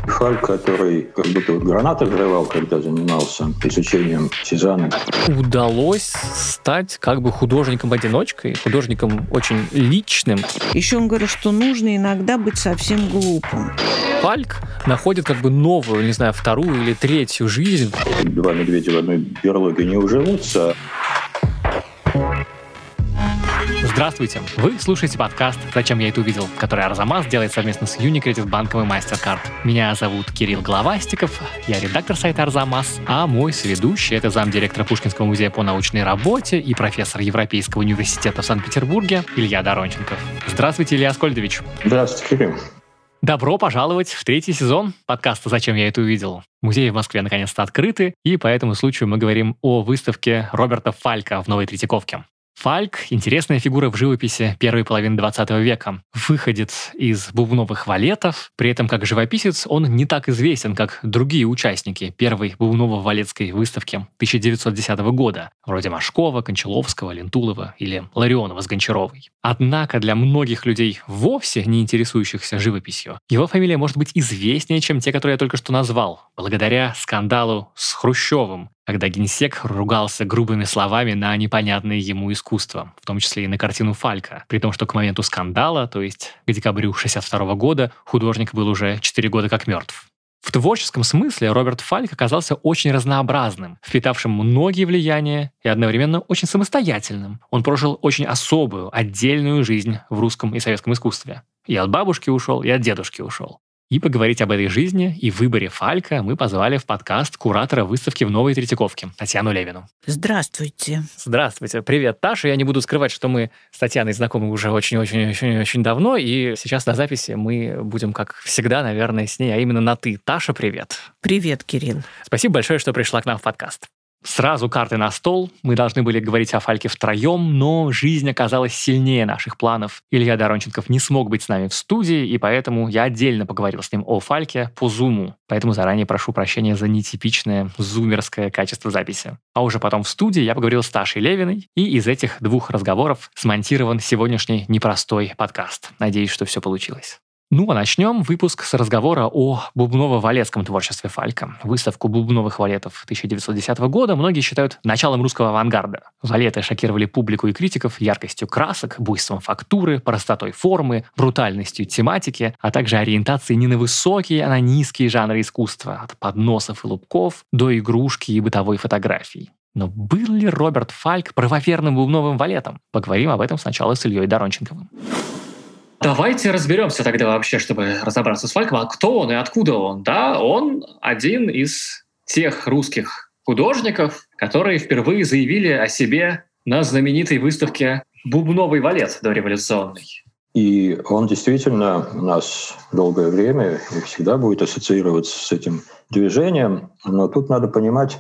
Фальк, который как будто вот гранаты взрывал, когда занимался изучением Сезанна. Удалось стать как бы художником-одиночкой, художником очень личным. Еще он говорит, что нужно иногда быть совсем глупым. Фальк находит как бы новую, не знаю, вторую или третью жизнь. Два медведя в одной берлоге не уживутся. Здравствуйте! Вы слушаете подкаст «Зачем я это увидел?», который Арзамас делает совместно с Unicredit банком и MasterCard. Меня зовут Кирилл Головастиков, я редактор сайта Арзамас, а мой соведущий — это замдиректора Пушкинского музея по научной работе и профессор Европейского университета в Санкт-Петербурге Илья Доронченков. Здравствуйте, Илья Аскольдович! Здравствуйте, Кирилл! Добро пожаловать в третий сезон подкаста «Зачем я это увидел?». Музеи в Москве наконец-то открыты, и по этому случаю мы говорим о выставке Роберта Фалька в Новой Третьяковке. Фальк – интересная фигура в живописи первой половины 20 века. Выходец из бубновых валетов, при этом как живописец он не так известен, как другие участники первой бубново-валетской выставки 1910 года, вроде Машкова, Кончаловского, Лентулова или Ларионова с Гончаровой. Однако для многих людей, вовсе не интересующихся живописью, его фамилия может быть известнее, чем те, которые я только что назвал, благодаря скандалу с Хрущевым, когда генсек ругался грубыми словами на непонятное ему искусство, в том числе и на картину Фалька, при том, что к моменту скандала, то есть к декабрю 1962 года, художник был уже 4 года как мертв. В творческом смысле Роберт Фальк оказался очень разнообразным, впитавшим многие влияния и одновременно очень самостоятельным. Он прожил очень особую, отдельную жизнь в русском и советском искусстве. И от бабушки ушел, и от дедушки ушел. И поговорить об этой жизни и выборе Фалька мы позвали в подкаст куратора выставки в Новой Третьяковке Татьяну Левину. Здравствуйте. Здравствуйте. Привет, Таша. Я не буду скрывать, что мы с Татьяной знакомы уже очень-очень-очень давно, и сейчас на записи мы будем, как всегда, наверное, с ней, а именно на «ты». Таша, привет. Привет, Кирилл. Спасибо большое, что пришла к нам в подкаст. Сразу карты на стол. Мы должны были говорить о Фальке втроем, но жизнь оказалась сильнее наших планов. Илья Доронченков не смог быть с нами в студии, и поэтому я отдельно поговорил с ним о Фальке по Зуму. Поэтому заранее прошу прощения за нетипичное зумерское качество записи. А уже потом в студии я поговорил с Ташей Левиной, и из этих двух разговоров смонтирован сегодняшний непростой подкаст. Надеюсь, что все получилось. Ну, а начнем выпуск с разговора о бубново-валетском творчестве Фалька. Выставку бубновых валетов 1910 года многие считают началом русского авангарда. Валеты шокировали публику и критиков яркостью красок, буйством фактуры, простотой формы, брутальностью тематики, а также ориентацией не на высокие, а на низкие жанры искусства, от подносов и лубков до игрушки и бытовой фотографии. Но был ли Роберт Фальк правоверным бубновым валетом? Поговорим об этом сначала с Ильей Доронченковым. Давайте разберемся тогда вообще, чтобы разобраться с Фальком. А кто он и откуда он? Да, он один из тех русских художников, которые впервые заявили о себе на знаменитой выставке «Бубновый валет» дореволюционный. И он действительно у нас долгое время и всегда будет ассоциироваться с этим движением. Но тут надо понимать,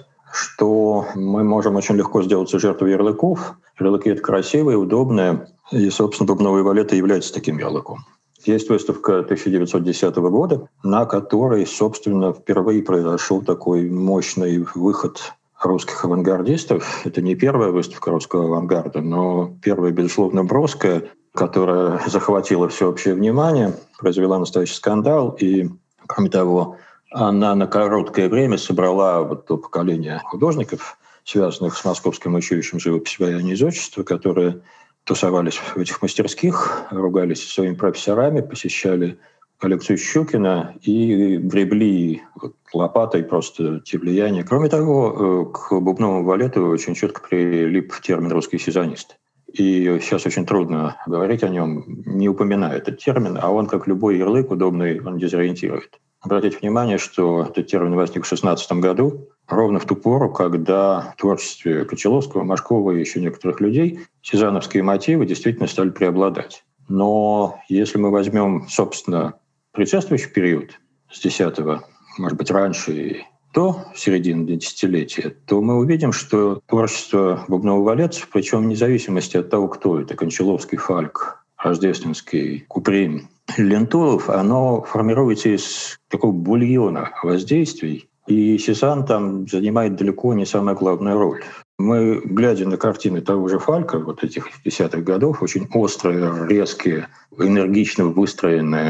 что мы можем очень легко сделаться жертвой ярлыков. Ярлыки — это красивые, удобные. И, собственно, бубновый валет и является таким ярлыком. Есть выставка 1910 года, на которой, собственно, впервые произошел такой мощный выход русских авангардистов. Это не первая выставка русского авангарда, но первая, безусловно, броская, которая захватила всеобщее внимание, произвела настоящий скандал. И, кроме того, она на короткое время собрала вот то поколение художников, связанных с Московским училищем живописи, вояния и зодчества, которые тусовались в этих мастерских, ругались со своими профессорами, посещали коллекцию Щукина и гребли лопатой просто те влияния. Кроме того, к бубновому валету очень четко прилип термин «русский сезонист». И сейчас очень трудно говорить о нем, не упоминая этот термин, а он, как любой ярлык удобный, он дезориентирует. Обратите внимание, что этот термин возник в 1916 году, ровно в ту пору, когда в творчестве Кончаловского, Машкова и еще некоторых людей сезановские мотивы действительно стали преобладать. Но если мы возьмем, собственно, предшествующий период с 10-го, может быть, раньше и до середины десятилетия, то мы увидим, что творчество бубново-валетцев, причем вне зависимости от того, кто это, Кончаловский, Фальк, Рождественский, Куприн, Лентулов, оно формируется из такого бульона воздействий, и Сезанн там занимает далеко не самую главную роль. Мы, глядя на картины того же Фалька, вот этих 10-х годов, очень острые, резкие, энергично выстроенные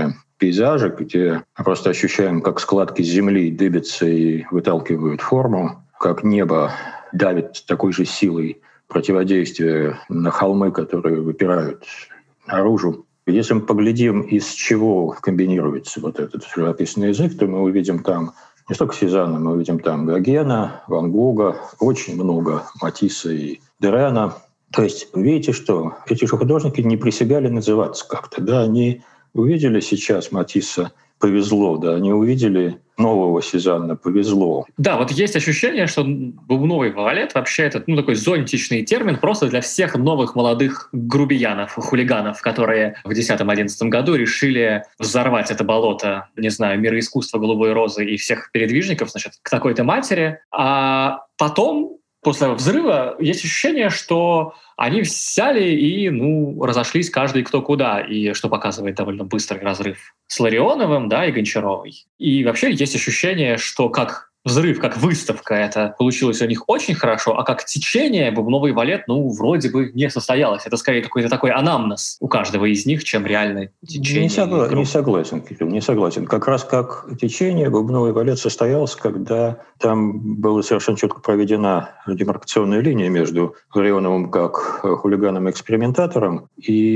пейзажи, где просто ощущаем, как складки земли дыбятся и выталкивают форму, как небо давит такой же силой противодействия на холмы, которые выпирают наружу. Если мы поглядим, из чего комбинируется вот этот живописный язык, то мы увидим там не столько Сезанна, мы увидим там Гогена, Ван Гога, очень много Матисса и Дерена. То есть видите, что эти же художники не присягали называться как-то. Да, они увидели сейчас Матисса, повезло, да, они увидели нового Сезанна, повезло. Да, вот есть ощущение, что бубновый валет вообще это такой зонтичный термин просто для всех новых молодых грубиянов, хулиганов, которые в 2010-2011 году решили взорвать это болото, не знаю, мира искусства, голубой розы и всех передвижников, значит, к такой-то матери. А потом, после взрыва, есть ощущение, что они взяли и разошлись каждый кто куда, и что показывает довольно быстрый разрыв с Ларионовым, да, и Гончаровой. И вообще есть ощущение, что как взрыв, как выставка, это получилось у них очень хорошо, а как течение бубновый валет, вроде бы не состоялось. Это скорее какой-то такой анамнез у каждого из них, чем реальное течение. Не согласен, Кирилл, не согласен. Как раз как течение бубновый валет состоялось, когда там была совершенно четко проведена демаркационная линия между Ларионовым как хулиганом-экспериментатором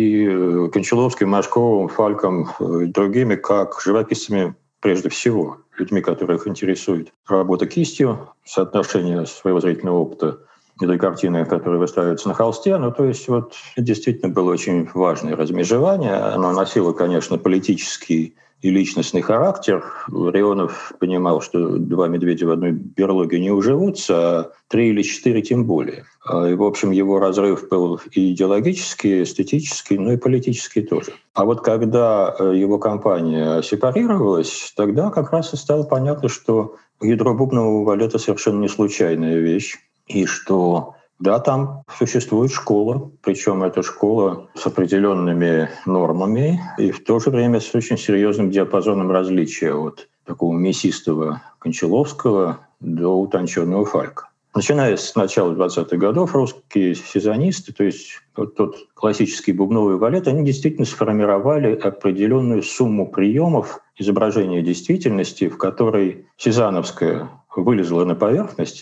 и Кончаловским, Машковым, Фальком и другими как живописцами прежде всего, людьми, которых интересует работа кистью, соотношение своего зрительного опыта этой картины, которая выстраивается на холсте. То есть вот действительно было очень важное размежевание. Оно носило, конечно, политический и личностный характер. Ларионов понимал, что 2 медведя в одной берлоге не уживутся, а 3 или 4 тем более. И, в общем, его разрыв был и идеологический, и эстетический, и политический тоже. А вот когда его компания сепарировалась, тогда как раз и стало понятно, что ядро бубнового валета совершенно не случайная вещь, и что да, там существует школа, причем эта школа с определенными нормами и в то же время с очень серьезным диапазоном различия от такого мясистого Кончаловского до утонченного Фалька. Начиная с начала 20-х годов русские сезонисты, то есть вот тот классический бубновый валет, они действительно сформировали определенную сумму приемов изображения действительности, в которой сезановская вылезла на поверхность,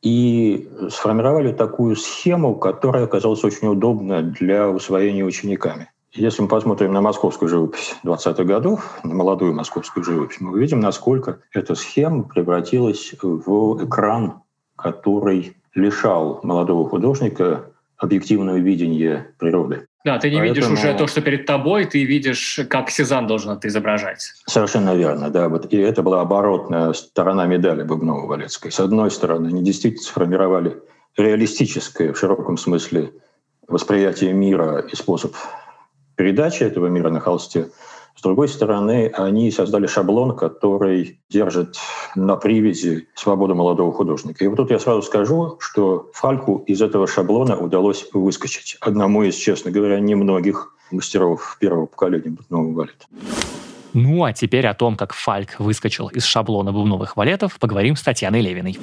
и сформировали такую схему, которая оказалась очень удобна для усвоения учениками. Если мы посмотрим на московскую живопись 20-х годов, на молодую московскую живопись, мы увидим, насколько эта схема превратилась в экран, который лишал молодого художника объективного видения природы. Да, ты не видишь уже то, что перед тобой, ты видишь, как Сезанн должен это изображать. Совершенно верно, да. И это была оборотная сторона медали Бубново-Валетской. С одной стороны, они действительно сформировали реалистическое, в широком смысле, восприятие мира и способ передачи этого мира на холсте. С другой стороны, они создали шаблон, который держит на привязи свободу молодого художника. И вот тут я сразу скажу, что Фальку из этого шаблона удалось выскочить. Одному из, честно говоря, немногих мастеров первого поколения бубнового валета. А теперь о том, как Фальк выскочил из шаблона бубновых валетов, поговорим с Татьяной Левиной.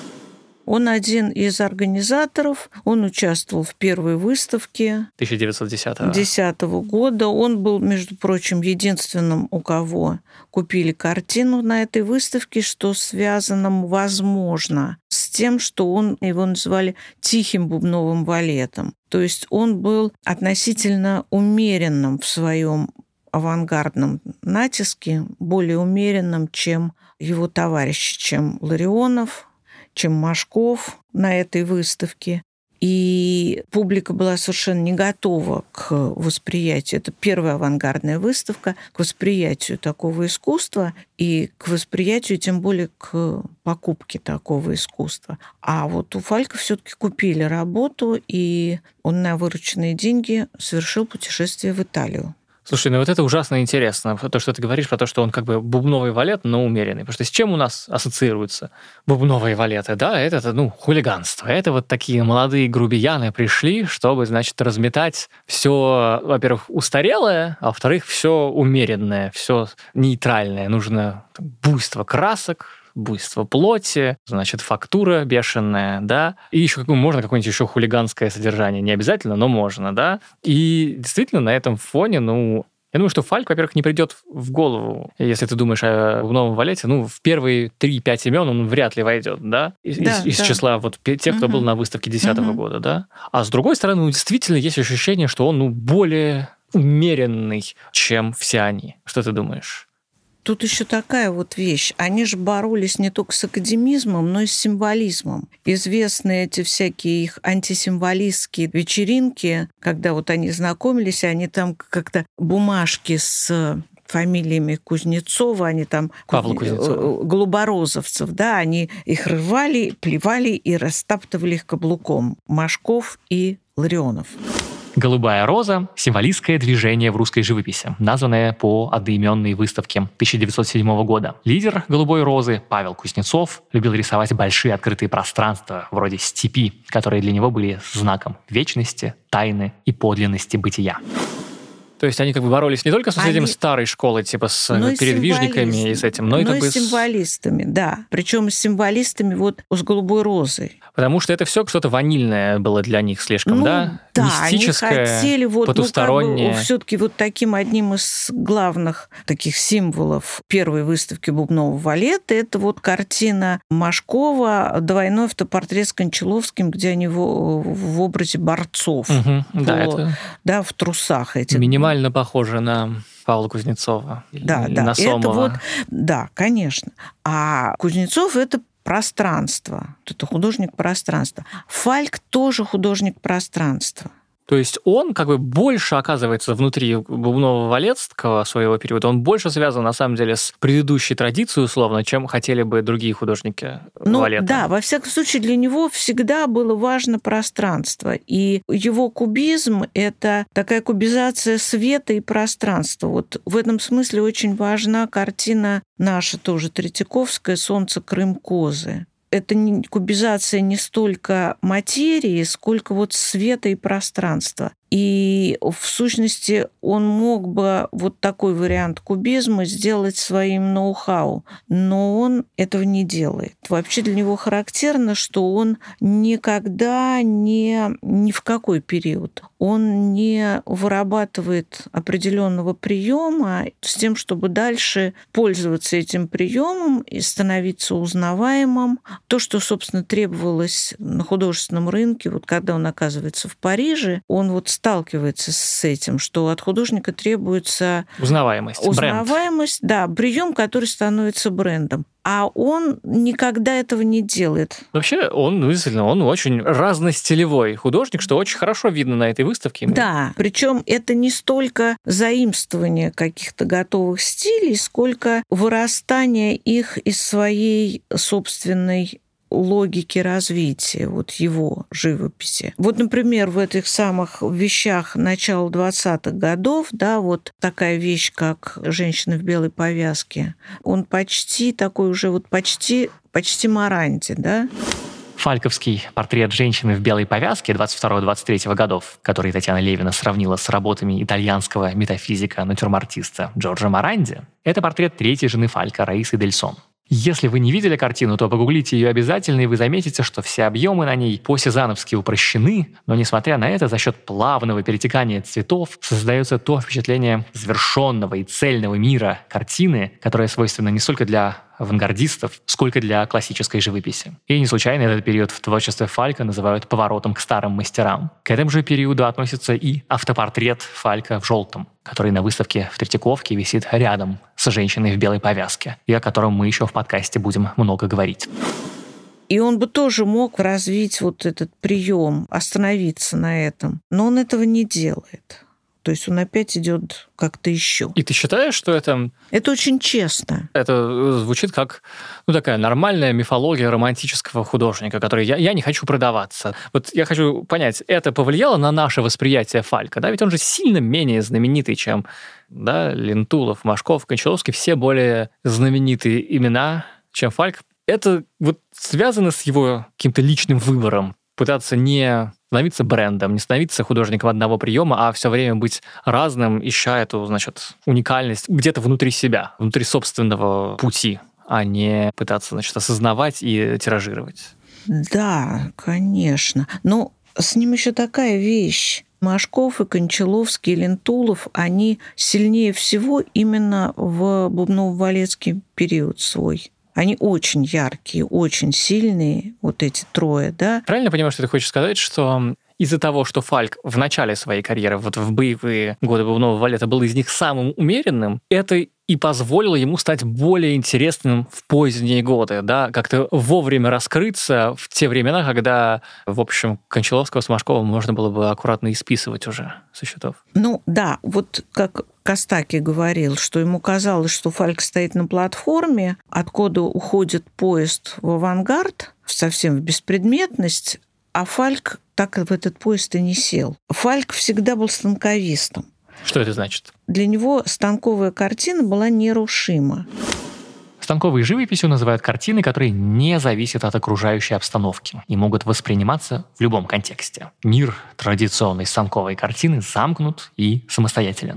Он один из организаторов, он участвовал в первой выставке 1910 года. Он был, между прочим, единственным, у кого купили картину на этой выставке, что связано, возможно, с тем, что его называли «тихим бубновым валетом». То есть он был относительно умеренным в своем авангардном натиске, более умеренным, чем его товарищи, чем Ларионов, чем Машков на этой выставке. И публика была совершенно не готова к восприятию. Это первая авангардная выставка, к восприятию такого искусства и к восприятию, тем более, к покупке такого искусства. А вот у Фалька все-таки купили работу, и он на вырученные деньги совершил путешествие в Италию. Слушай, вот это ужасно интересно, то, что ты говоришь про то, что он как бы бубновый валет, но умеренный. Потому что с чем у нас ассоциируются бубновые валеты? Да, это хулиганство. Это вот такие молодые грубияны пришли, чтобы, значит, разметать все, во-первых, устарелое, а во-вторых, все умеренное, все нейтральное. Нужно буйство красок, буйство плоти, значит, фактура бешеная, да, и еще можно какое-нибудь еще хулиганское содержание, не обязательно, но можно, да, и действительно на этом фоне, Я думаю, что Фальк, во-первых, не придет в голову, если ты думаешь о бубновом валете, в первые 3-5 имен он вряд ли войдет, да? Из числа вот тех, кто был на выставке 2010 года, да? А с другой стороны, действительно есть ощущение, что он, более умеренный, чем все они. Что ты думаешь? Тут еще такая вот вещь. Они же боролись не только с академизмом, но и с символизмом. Известны эти всякие их антисимволистские вечеринки, когда вот они знакомились, они там как-то бумажки с фамилиями Кузнецова, они там... Павла Кузнецова. Голуборозовцев, да, они их рвали, плевали и растаптывали их каблуком. Машков и Ларионов. «Голубая роза» – символистское движение в русской живописи, названное по одноименной выставке 1907 года. Лидер «Голубой розы» Павел Кузнецов любил рисовать большие открытые пространства, вроде степи, которые для него были знаком вечности, тайны и подлинности бытия. То есть они как бы боролись не только с этим старой школой, типа с передвижниками и с этим, но и как бы с символистами, да. Причем с символистами вот с «Голубой розой». Потому что это все что-то ванильное было для них слишком, да? Мистическое, они хотели вот, потустороннее. Все-таки вот таким одним из главных таких символов первой выставки бубнового валета это вот картина Машкова «Двойной автопортрет с Кончаловским», где они в образе борцов. Да, в трусах этих. Минимально похоже на Павла Кузнецова. Да, на Сомова. Да, конечно. А Кузнецов – это пространство. Это художник пространства. Фальк тоже художник пространства. То есть он как бы больше оказывается внутри бубнового валетского своего периода, он больше связан на самом деле с предыдущей традицией условно, чем хотели бы другие художники валета. Да, во всяком случае для него всегда было важно пространство. И его кубизм – это такая кубизация света и пространства. Вот в этом смысле очень важна картина наша тоже Третьяковская «Солнце, Крым, Козы». Это кубизация не столько материи, сколько вот света и пространства. И в сущности он мог бы вот такой вариант кубизма сделать своим ноу-хау, но он этого не делает. Вообще для него характерно, что он никогда ни в какой период он не вырабатывает определенного приема с тем, чтобы дальше пользоваться этим приемом и становиться узнаваемым. То, что, собственно, требовалось на художественном рынке, вот когда он оказывается в Париже, он вот сталкивается с этим, что от художника требуется узнаваемость, бренд. Да, прием, который становится брендом. А он никогда этого не делает. Вообще, он очень разностилевой художник, что очень хорошо видно на этой выставке. Да, причем это не столько заимствование каких-то готовых стилей, сколько вырастание их из своей собственной логики развития вот его живописи. Вот, например, в этих самых вещах начала 20-х годов, да, вот такая вещь, как «Женщина в белой повязке», он почти такой уже вот почти Моранти, да? Фальковский портрет женщины в белой повязке 22-23 годов, который Татьяна Левина сравнила с работами итальянского метафизика-натюрмортиста Джорджо Моранди, это портрет третьей жены Фалька Раисы Дель Сон. Если вы не видели картину, то погуглите ее обязательно, и вы заметите, что все объемы на ней по-сезанновски упрощены, но, несмотря на это, за счет плавного перетекания цветов создается то впечатление завершенного и цельного мира картины, которое свойственно не столько для авангардистов, сколько для классической живописи. И не случайно этот период в творчестве Фалька называют поворотом к старым мастерам. К этому же периоду относится и автопортрет Фалька в желтом, который на выставке в Третьяковке висит рядом с женщиной в белой повязке, и о котором мы еще в подкасте будем много говорить. И он бы тоже мог развить вот этот прием, остановиться на этом, но он этого не делает. То есть он опять идет как-то еще. И ты считаешь, что это... Это очень честно. Это звучит как такая нормальная мифология романтического художника, который я не хочу продаваться. Вот я хочу понять, это повлияло на наше восприятие Фалька? Да? Ведь он же сильно менее знаменитый, чем Лентулов, Машков, Кончаловский. Все более знаменитые имена, чем Фальк. Это вот связано с его каким-то личным выбором. Пытаться не становиться брендом, не становиться художником одного приема, а все время быть разным, ища эту, уникальность где-то внутри себя, внутри собственного пути, а не пытаться, осознавать и тиражировать. Да, конечно. Но с ним еще такая вещь. Машков и Кончаловский, и Лентулов, они сильнее всего именно в бубново-балетский период свой. Они очень яркие, очень сильные, вот эти трое, да. Правильно я понимаю, что ты хочешь сказать, что из-за того, что Фальк в начале своей карьеры, вот в боевые годы бубнового балета, был из них самым умеренным, это и позволило ему стать более интересным в поздние годы, да, как-то вовремя раскрыться в те времена, когда, в общем, Кончаловского с Машковым можно было бы аккуратно исписывать уже со счетов. Ну да, вот как Костаки говорил, что ему казалось, что Фальк стоит на платформе, откуда уходит поезд в авангард, совсем в беспредметность, а Фальк так в этот поезд и не сел. Фальк всегда был станковистом. Что это значит? Для него станковая картина была нерушима. Станковой живописью называют картины, которые не зависят от окружающей обстановки и могут восприниматься в любом контексте. Мир традиционной станковой картины замкнут и самостоятелен.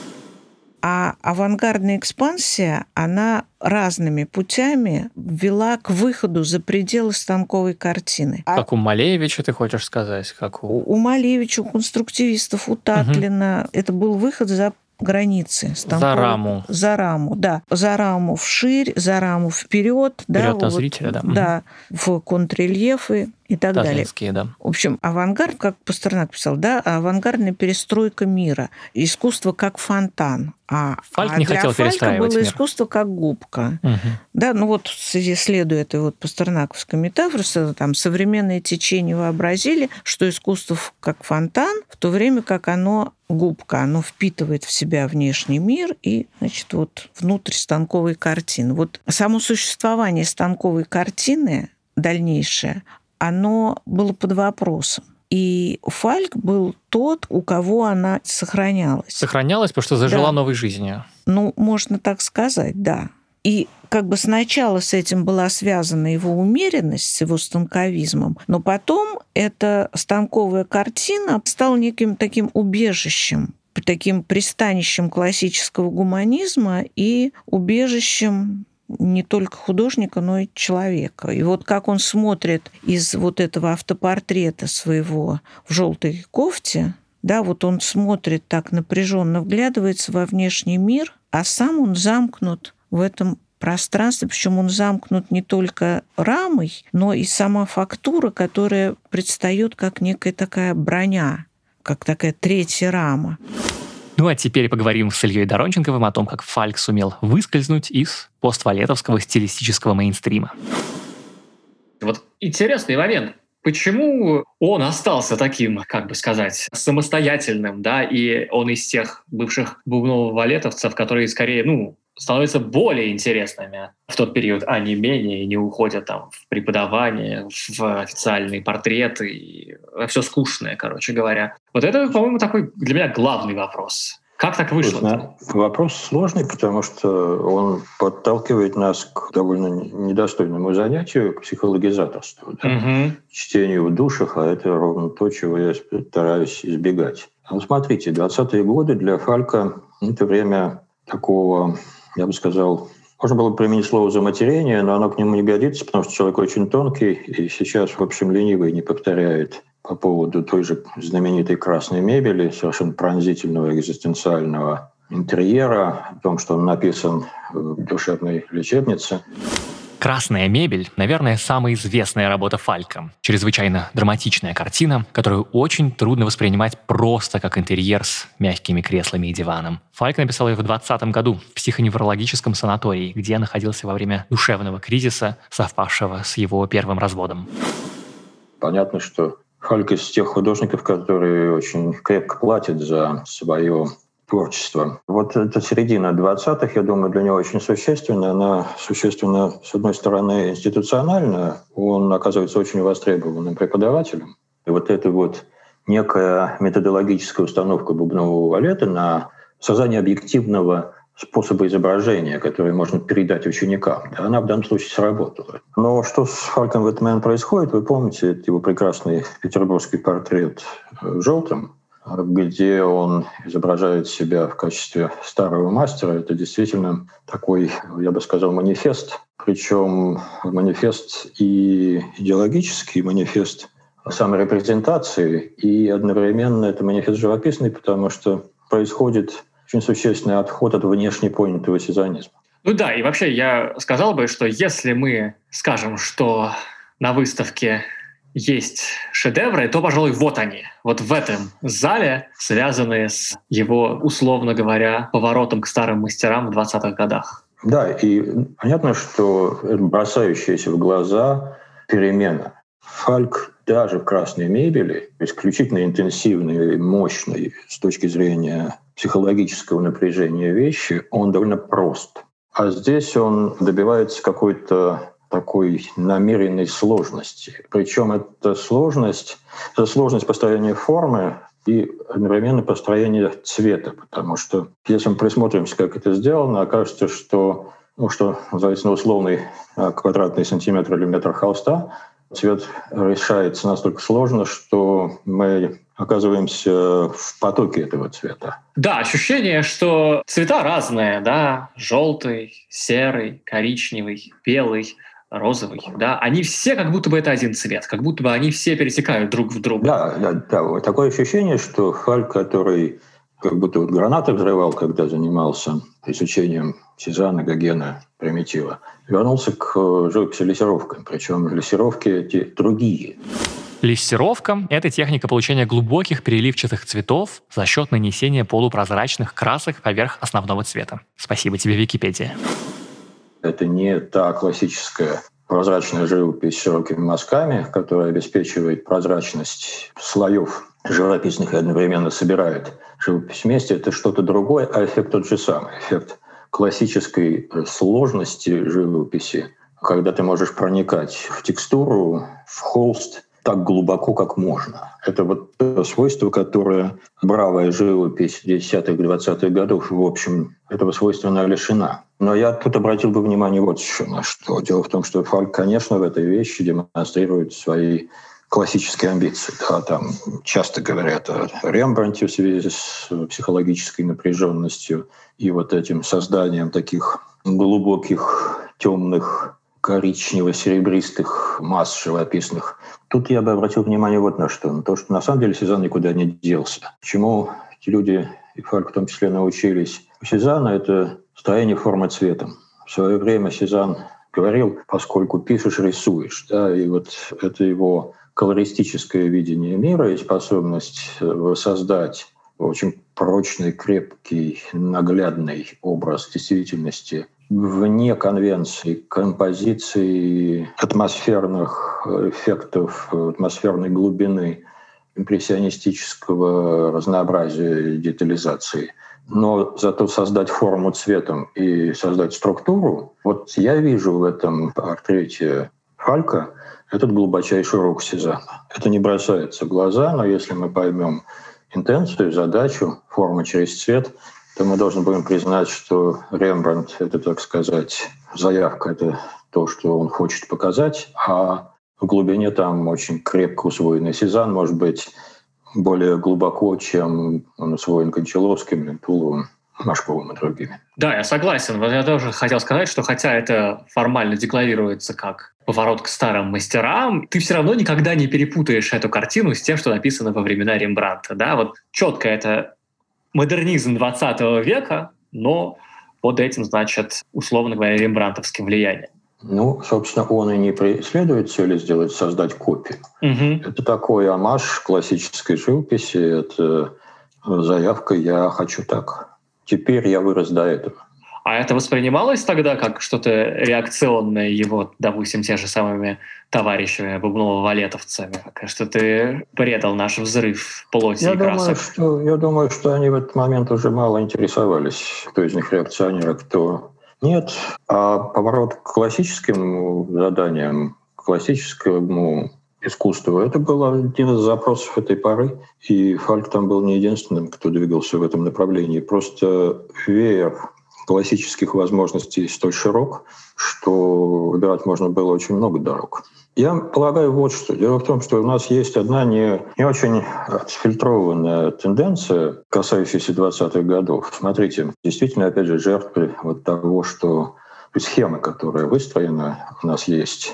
А авангардная экспансия, она разными путями вела к выходу за пределы станковой картины. Как у Малевича, ты хочешь сказать? Как у Малевича, у конструктивистов, у Татлина. Это был выход за границы станковой. За раму. За раму, да. За раму вширь, за раму вперед. Вперед на зрителя, да. Да, в контррельефы и так далее. Да. В общем, авангард, как Пастернак писал, да, авангардная перестройка мира. Искусство как фонтан. Фальк не хотел перестраивать было мир. Искусство как губка. Да, ну вот, следуя этой вот пастернаковской метафоре, там современные течения вообразили, что искусство как фонтан, в то время как оно губка, оно впитывает в себя внешний мир и, значит, вот внутрь станковой картины. Вот само существование станковой картины дальнейшее, оно было под вопросом. И Фальк был тот, у кого она сохранялась. Сохранялась, потому что зажила новой жизнью. Ну, можно так сказать, да. И как бы сначала с этим была связана его умеренность, с его станковизмом, но потом эта станковая картина стала неким таким убежищем, таким пристанищем классического гуманизма и убежищем не только художника, но и человека. И вот как он смотрит из вот этого автопортрета своего в желтой кофте, да, вот он смотрит так напряженно, вглядывается во внешний мир, а сам он замкнут в этом пространстве, причем он замкнут не только рамой, но и сама фактура, которая предстает как некая такая броня, как такая третья рама. Ну а теперь поговорим с Ильей Доронченковым о том, как Фальк сумел выскользнуть из поствалетовского стилистического мейнстрима. Вот интересный момент. Почему он остался таким, как бы сказать, самостоятельным, да, и он из тех бывших бубново-балетовцев, которые скорее, становятся более интересными в тот период, а не менее, и не уходят там в преподавание, в официальные портреты и во все скучное, короче говоря. Вот это, по-моему, такой для меня главный вопрос. Как так вышло? Вопрос сложный, потому что он подталкивает нас к довольно недостойному занятию, к психологизаторству, чтению в душах, а это ровно то, чего я стараюсь избегать. Ну, смотрите, 20-е годы для Фалька — это время такого, я бы сказал, можно было бы применить слово «заматерение», но оно к нему не годится, потому что человек очень тонкий и сейчас, в общем, ленивый, не повторяет по поводу той же знаменитой красной мебели, совершенно пронзительного экзистенциального интерьера, о том, что он написан в душевной лечебнице. «Красная мебель», наверное, самая известная работа Фалька. Чрезвычайно драматичная картина, которую очень трудно воспринимать просто как интерьер с мягкими креслами и диваном. Фальк написал ее в 2020 году в психоневрологическом санатории, где находился во время душевного кризиса, совпавшего с его первым разводом. Понятно, что Фальк из тех художников, которые очень крепко платят за свое творчество. Вот эта середина 20-х, я думаю, для него очень существенна. Она существенна, с одной стороны, институционально. Он оказывается очень востребованным преподавателем. И вот эта вот некая методологическая установка бубнового балета на создание объективного способа изображения, который можно передать ученикам, да, она в данном случае сработала. Но что с Фальком в этот момент происходит, вы помните, это его прекрасный петербургский портрет в желтом, где он изображает себя в качестве старого мастера. Это действительно такой, я бы сказал, манифест. Причем манифест и идеологический, манифест саморепрезентации, и одновременно это манифест живописный, потому что происходит очень существенный отход от внешне понятого сезонизма. Ну да, и вообще я сказал бы, что если мы скажем, что на выставке есть шедевры, то, пожалуй, вот они. Вот в этом зале, связанные с его, условно говоря, поворотом к старым мастерам в 20-х годах. Да, и понятно, что бросающаяся в глаза перемена. Фальк даже в красной мебели, исключительно интенсивной и мощной с точки зрения психологического напряжения вещи, он довольно прост. А здесь он добивается какой-то такой намеренной сложности. Причем это сложность построения формы и одновременно построения цвета. Потому что если мы присмотримся, как это сделано, окажется, что называется, условный квадратный сантиметр или метр холста, цвет решается настолько сложно, что мы оказываемся в потоке этого цвета. Да, ощущение, что цвета разные, да, желтый, серый, коричневый, белый, розовый, да, они все как будто бы это один цвет, как будто бы они все пересекают друг в друга. Да, вот такое ощущение, что Фальк, который как будто гранаты взрывал, когда занимался изучением Сезанна, Гогена, Примитива, вернулся к живописи лессировкам, причем лессировки эти другие. Лессировка — это техника получения глубоких переливчатых цветов за счет нанесения полупрозрачных красок поверх основного цвета. Спасибо тебе, Википедия. Это не та классическая прозрачная живопись с широкими мазками, которая обеспечивает прозрачность слоев живописных и одновременно собирает живопись вместе. Это что-то другое, а эффект тот же самый. Эффект классической сложности живописи, когда ты можешь проникать в текстуру, в холст так глубоко, как можно. Это вот то свойство, которое бравая живопись 10-х, 20-х годов, в общем, этого свойства она лишена. Но я тут обратил бы внимание вот еще на что. Дело в том, что Фальк, конечно, в этой вещи демонстрирует свои классические амбиции. Да, там часто говорят о Рембрандте в связи с психологической напряженностью и вот этим созданием таких глубоких, темных, коричнево-серебристых масс живописных. Тут я бы обратил внимание вот на что. На то, что на самом деле Сезанн никуда не делся. Чему эти люди, и Фальк в том числе, научились у Сезанна, это строение формы цветом. В свое время Сезанн говорил, поскольку пишешь, рисуешь. Да, и вот это его колористическое видение мира и способность воссоздать очень прочный, крепкий, наглядный образ действительности вне конвенций, композиций, атмосферных эффектов, атмосферной глубины, импрессионистического разнообразия детализации. Но зато создать форму цветом и создать структуру, вот я вижу в этом портрете Фалька этот глубочайший рук Сезанна. Это не бросается в глаза, но если мы поймем интенцию, задачу, форму через цвет, то мы должны будем признать, что Рембрандт — это, так сказать, заявка, это то, что он хочет показать, а в глубине там очень крепко усвоенный Сезанн, может быть, более глубоко, чем он усвоен Кончаловским, Лентуловым, Машковым и другими. Да, я согласен. Вот я тоже хотел сказать, что хотя это формально декларируется как поворот к старым мастерам, ты все равно никогда не перепутаешь эту картину с тем, что написано во времена Рембрандта. Да? Вот четко это модернизм 20 века, но под этим, значит, условно говоря, рембрандтовским влиянием. Ну, собственно, он и не преследует цели создать копию. Угу. Это такой омаж классической живописи, это заявка «я хочу так». Теперь я вырос до этого. А это воспринималось тогда как что-то реакционное его, допустим, те же самыми товарищами Бубнова-Валетовцами? Что ты предал наш взрыв плоти и красок? Я думаю, что они в этот момент уже мало интересовались, кто из них реакционер, а кто нет. А поворот к классическим заданиям, к классическому искусству, это был один из запросов этой поры. И Фальк там был не единственным, кто двигался в этом направлении. Просто веер классических возможностей столь широк, что выбирать можно было очень много дорог. Я полагаю вот что. Дело в том, что у нас есть одна не очень отфильтрованная тенденция, касающаяся 20-х годов. Смотрите, действительно, опять же, жертвы вот того, что схема, которая выстроена, у нас есть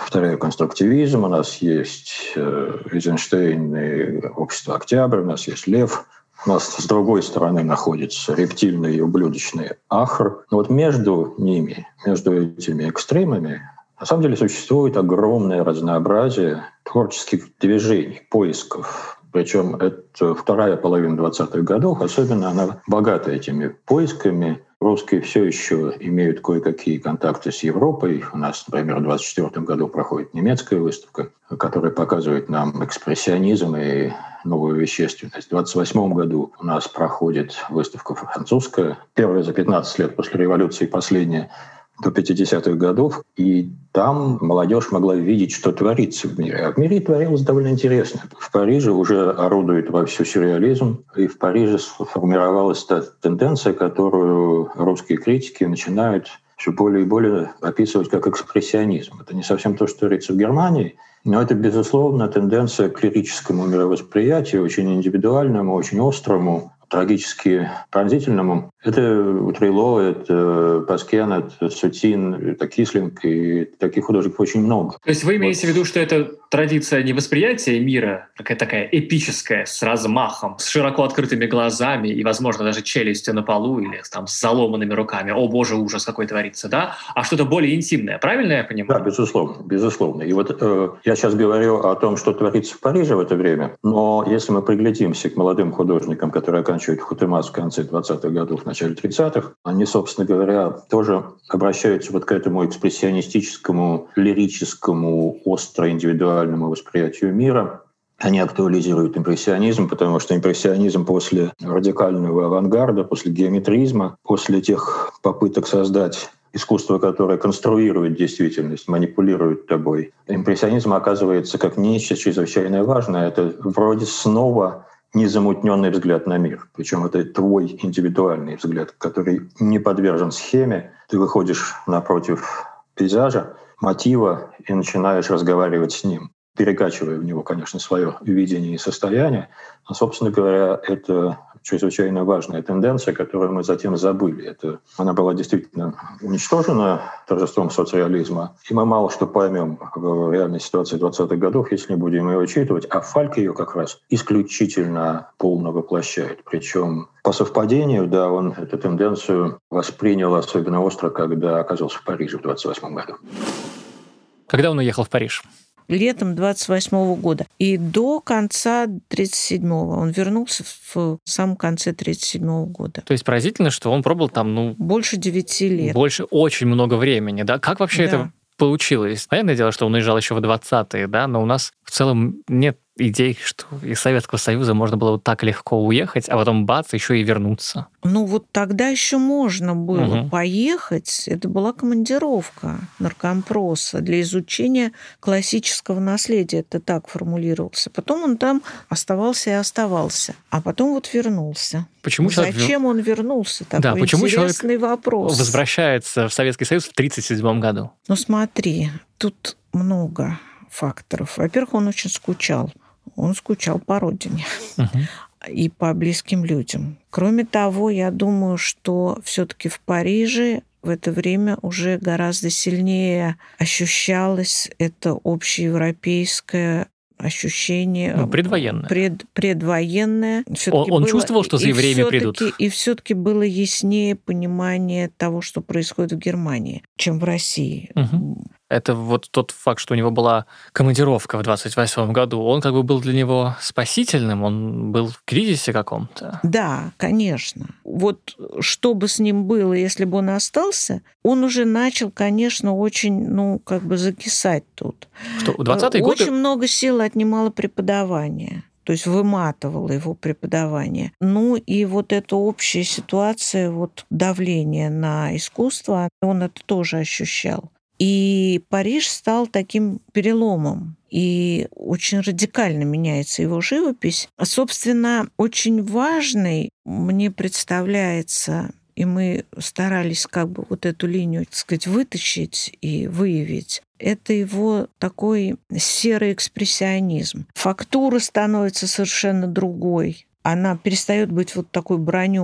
повторяю, конструктивизм, у нас есть Эйзенштейн и общество «Октябрь», у нас есть Лев, у нас с другой стороны находится рептильный и ублюдочный Ахр. Но вот между ними, между этими экстремами, на самом деле существует огромное разнообразие творческих движений, поисков. Причем это вторая половина 20-х годов, особенно она богата этими поисками. Русские все еще имеют кое-какие контакты с Европой. У нас, например, в 1924 году проходит немецкая выставка, которая показывает нам экспрессионизм и новую вещественность. В 1928 году у нас проходит выставка французская, первая за 15 лет после революции, последняя до 50-х годов, и там молодежь могла видеть, что творится в мире. А в мире творилось довольно интересно. В Париже уже орудует вовсю сюрреализм, и в Париже сформировалась та тенденция, которую русские критики начинают все более и более описывать как экспрессионизм. Это не совсем то, что творится в Германии, но это, безусловно, тенденция к лирическому мировосприятию, очень индивидуальному, очень острому, трагически пронзительному. Это Утрило, это Паскен, это Сутин, это Кислинг, и таких художников очень много. То есть вы имеете в виду, что это традиция не восприятия мира, такая эпическая, с размахом, с широко открытыми глазами и, возможно, даже челюстью на полу или там с заломанными руками. О, боже, ужас какой творится, да? А что-то более интимное, правильно я понимаю? Да, безусловно, безусловно. И вот я сейчас говорю о том, что творится в Париже в это время, но если мы приглядимся к молодым художникам, которые оканчивают Хутемас в конце 20-х годов, в начале 30-х, они, собственно говоря, тоже обращаются вот к этому экспрессионистическому, лирическому, остро-индивидуальному восприятию мира. Они актуализируют импрессионизм, потому что импрессионизм после радикального авангарда, после геометризма, после тех попыток создать искусство, которое конструирует действительность, манипулирует тобой. Импрессионизм оказывается как нечто чрезвычайно важное. Это вроде снова незамутненный взгляд на мир. Причем это твой индивидуальный взгляд, который не подвержен схеме. Ты выходишь напротив пейзажа, мотива и начинаешь разговаривать с ним, перекачивая в него, конечно, свое видение и состояние. Но, собственно говоря, это чрезвычайно важная тенденция, которую мы затем забыли. Она была действительно уничтожена торжеством соцреализма, и мы мало что поймем в реальной ситуации 20-х годов, если не будем ее учитывать. А Фальк ее как раз исключительно полно воплощает. Причем по совпадению, да, он эту тенденцию воспринял особенно остро, когда оказался в Париже в 1928 году. Когда он уехал в Париж? Летом 28 года. И до конца 37-го. Он вернулся в самом конце 37 года. То есть поразительно, что он пробыл там, больше 9 лет. Больше очень много времени, да? Как вообще это получилось? Понятное дело, что он уезжал еще в 20-е, да, но у нас в целом нет идей, что из Советского Союза можно было вот так легко уехать, а потом бац, еще и вернуться. Вот тогда еще можно было поехать. Это была командировка наркомпроса для изучения классического наследия. Это так формулировался. Потом он там оставался и оставался. А потом вот вернулся. Зачем он вернулся? Такой интересный вопрос. Возвращается в Советский Союз в 1937 году. Смотри, тут много факторов. Во-первых, он очень скучал. Он скучал по родине и по близким людям. Кроме того, я думаю, что все-таки в Париже в это время уже гораздо сильнее ощущалось это общеевропейское ощущение. Предвоенное. Предвоенное. Он чувствовал, что за евреями придут. И все-таки было яснее понимание того, что происходит в Германии, чем в России. Это вот тот факт, что у него была командировка в 28 году, он как бы был для него спасительным, он был в кризисе каком-то. Да, конечно. Вот что бы с ним было, если бы он остался, он уже начал, конечно, очень, закисать тут. Что, 20-е годы? Очень много сил отнимало преподавание. То есть выматывало его преподавание. И вот эта общая ситуация, давление на искусство, он это тоже ощущал. И Париж стал таким переломом, и очень радикально меняется его живопись. Собственно, очень важной мне представляется, и мы старались эту линию, вытащить и выявить, это его такой серый экспрессионизм. Фактура становится совершенно другой. Она перестает быть такой броней,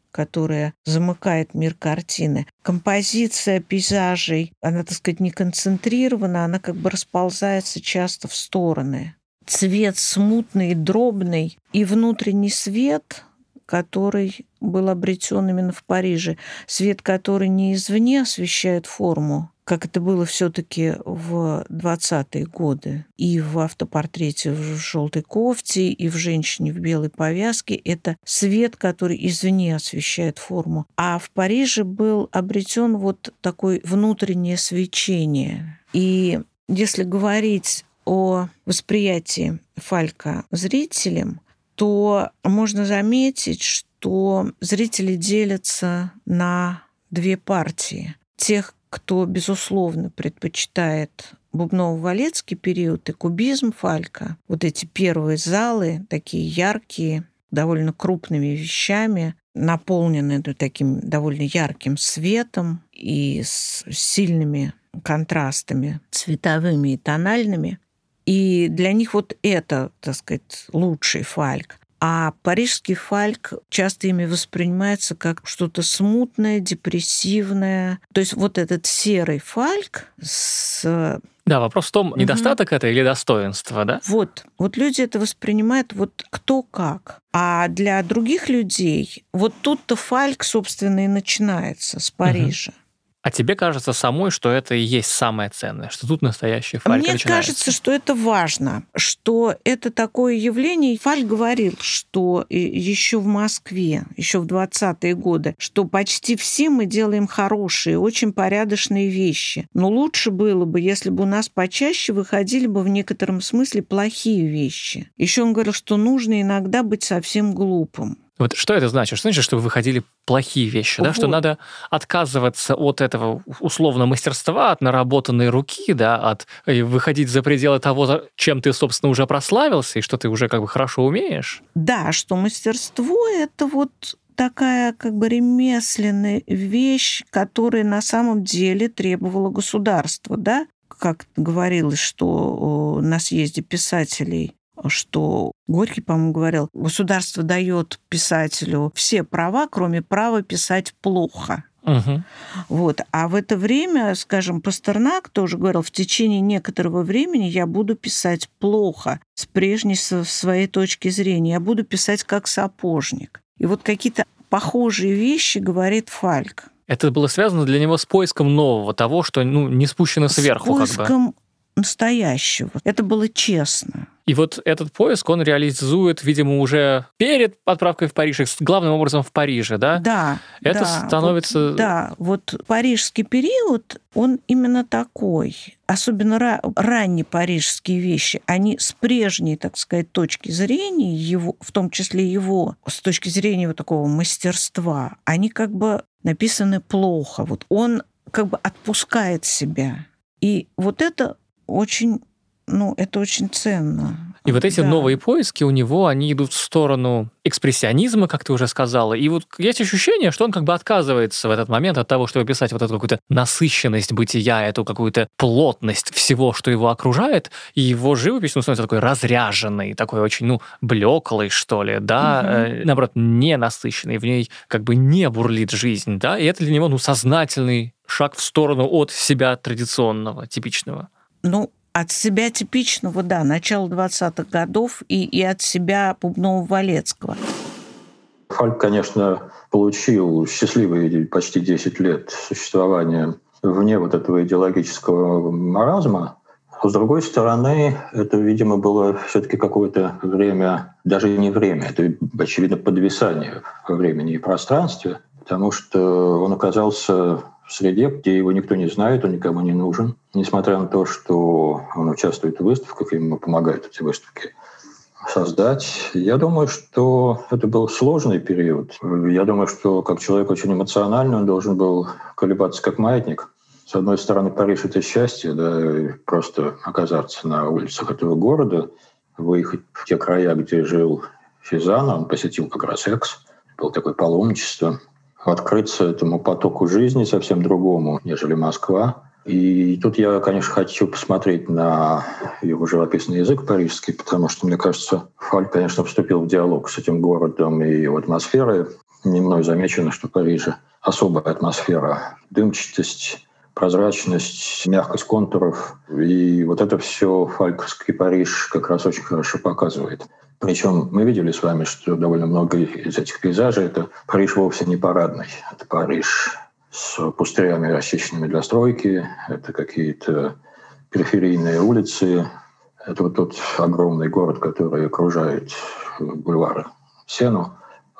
которая замыкает мир картины. Композиция пейзажей, она, так сказать, не концентрирована, она как бы расползается часто в стороны. Цвет смутный, дробный, и внутренний свет, который был обретен именно в Париже, свет, который не извне освещает форму, как это было все-таки в 20-е годы, и в автопортрете в желтой кофте, и в женщине в белой повязке, это свет, который извне освещает форму. А в Париже был обретен вот такое внутреннее свечение. И если говорить о восприятии Фалька зрителям, то можно заметить, что зрители делятся на две партии. Тех, кто, безусловно, предпочитает Бубново-Валецкий период и кубизм Фалька, вот эти первые залы, такие яркие, довольно крупными вещами, наполненные таким довольно ярким светом и с сильными контрастами цветовыми и тональными. И для них вот это, так сказать, лучший Фальк. А парижский Фальк часто ими воспринимается как что-то смутное, депрессивное. То есть вот этот серый Фальк с... Да, вопрос в том, недостаток это или достоинство, да? Вот люди это воспринимают вот кто как. А для других людей вот тут-то Фальк, собственно, и начинается с Парижа. А тебе кажется самой, что это и есть самое ценное, что тут настоящий Фальк начинается? Мне кажется, что это важно, что это такое явление. Фальк говорил, что еще в Москве, еще в 20-е годы, что почти все мы делаем хорошие, очень порядочные вещи. Но лучше было бы, если бы у нас почаще выходили бы в некотором смысле плохие вещи. Еще он говорил, что нужно иногда быть совсем глупым. Вот что это значит? Что значит, чтобы выходили плохие вещи? Да? Что надо отказываться от этого условно мастерства, от наработанной руки, да, от выходить за пределы того, чем ты, собственно, уже прославился, и что ты уже как бы хорошо умеешь? Да, что мастерство – это вот такая как бы ремесленная вещь, которая на самом деле требовала государства, да? Как говорилось, что на съезде писателей, что Горький, по-моему, говорил, государство дает писателю все права, кроме права писать плохо. Вот. А в это время, скажем, Пастернак тоже говорил, в течение некоторого времени я буду писать плохо, с прежней своей точки зрения. Я буду писать как сапожник. И вот какие-то похожие вещи говорит Фальк. Это было связано для него с поиском нового, того, что не спущено сверху. С поиском настоящего. Это было честно. И вот этот поиск он реализует, видимо, уже перед отправкой в Париж, главным образом в Париже, да? Да. Это становится... Вот парижский период, он именно такой. Особенно ранние парижские вещи, они с прежней, так сказать, точки зрения, его, в том числе его, с точки зрения вот такого мастерства, они как бы написаны плохо. Вот он как бы отпускает себя. И вот это очень, это очень ценно. И вот эти новые поиски у него, они идут в сторону экспрессионизма, как ты уже сказала. И вот есть ощущение, что он как бы отказывается в этот момент от того, чтобы писать вот эту какую-то насыщенность бытия, эту какую-то плотность всего, что его окружает. И его живопись становится такой разряженной, такой очень, блеклой, что ли, да, наоборот, не насыщенной, в ней как бы не бурлит жизнь, да, и это для него, сознательный шаг в сторону от себя традиционного, типичного. От себя типичного, да, начала 20-х годов и от себя Бубнова-Валецкого. Фальк, конечно, получил счастливые почти 10 лет существования вне вот этого идеологического маразма. С другой стороны, это, видимо, было все-таки какое-то время, даже не время, это, очевидно, подвисание во времени и пространстве, потому что он оказался в среде, где его никто не знает, он никому не нужен. Несмотря на то, что он участвует в выставках, ему помогают эти выставки создать. Я думаю, что это был сложный период. Я думаю, что как человек очень эмоциональный, он должен был колебаться как маятник. С одной стороны, Париж — это счастье, да, просто оказаться на улицах этого города, выехать в те края, где жил Сезанн, он посетил как раз Экс, было такое паломничество, открыться этому потоку жизни совсем другому, нежели Москва. И тут я, конечно, хочу посмотреть на его живописный язык парижский, потому что, мне кажется, Фальк, конечно, вступил в диалог с этим городом и его атмосферой. не мной замечено, что в Париже особая атмосфера, дымчатость, прозрачность, мягкость контуров. И вот это все фальковский Париж как раз очень хорошо показывает. Причем мы видели с вами, что довольно много из этих пейзажей — это Париж вовсе не парадный. Это Париж с пустырями, расчищенными для стройки. Это какие-то периферийные улицы. Это вот тот огромный город, который окружает бульвар Сену.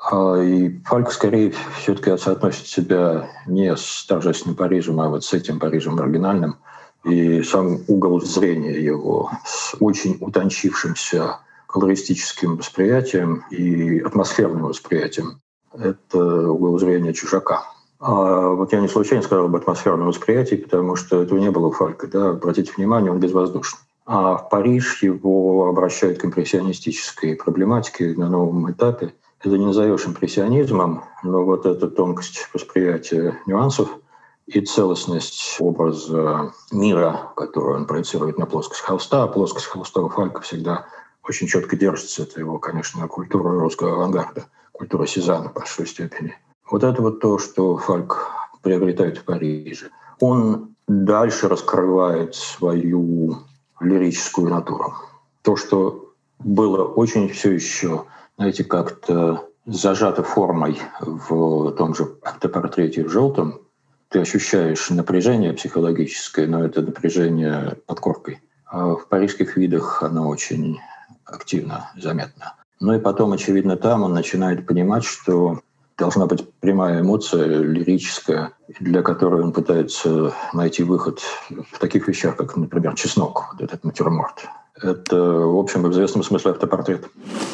И Фальк скорее все-таки соотносит себя не с торжественным Парижем, а вот с этим Парижем маргинальным. И сам угол зрения его с очень утончившимся колористическим восприятием и атмосферным восприятием — это угол зрения чужака. А вот я не случайно сказал об атмосферном восприятии, потому что этого не было у Фалька. Да? Обратите внимание, он безвоздушный. А в Париж его обращают к импрессионистической проблематике на новом этапе. Это не назовешь импрессионизмом, но вот эта тонкость восприятия нюансов и целостность образа мира, который он проецирует на плоскость холста. А плоскость холста у Фалька всегда очень четко держится. Это его, конечно, культура русского авангарда, культура Сезанна в большой степени. Вот это вот то, что Фальк приобретает в Париже. Он дальше раскрывает свою лирическую натуру. То, что было очень все еще, знаете, как-то зажато формой в том же автопортрете в желтом, ты ощущаешь напряжение психологическое, но это напряжение под коркой. А в парижских видах оно очень активно заметно. Ну и потом, очевидно, там он начинает понимать, что должна быть прямая эмоция, лирическая, для которой он пытается найти выход в таких вещах, как, например, чеснок, вот этот натюрморт. Это, в общем, в известном смысле автопортрет.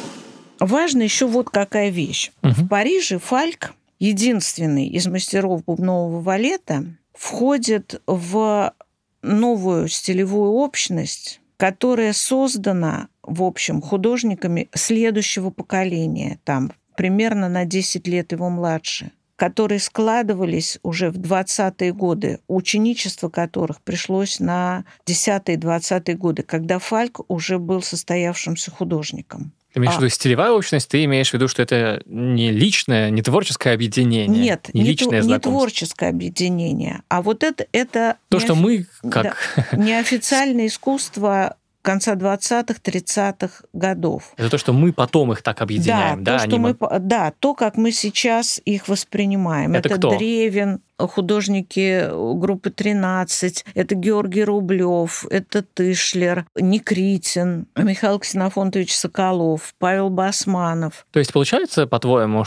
Важно еще вот какая вещь. В Париже Фальк, единственный из мастеров бубнового балета, входит в новую стилевую общность, которая создана, в общем, художниками следующего поколения, там, примерно на 10 лет его младше, которые складывались уже в 20-е годы, ученичество которых пришлось на 10-е, 20-е годы, когда Фальк уже был состоявшимся художником. Ты имеешь в виду стилевая общность, ты имеешь в виду, что это не личное, не творческое объединение? Нет, не личное знакомство. Не творческое объединение, а вот это то, что мы как... Да, неофициальное искусство конца 20-х, 30-х годов. Это то, что мы потом их так объединяем, да? То, как мы сейчас их воспринимаем. Это кто? Древин, художники группы 13, это Георгий Рублев, это Тышлер, Никритин, Михаил Ксенофонтович Соколов, Павел Басманов. То есть получается, по-твоему,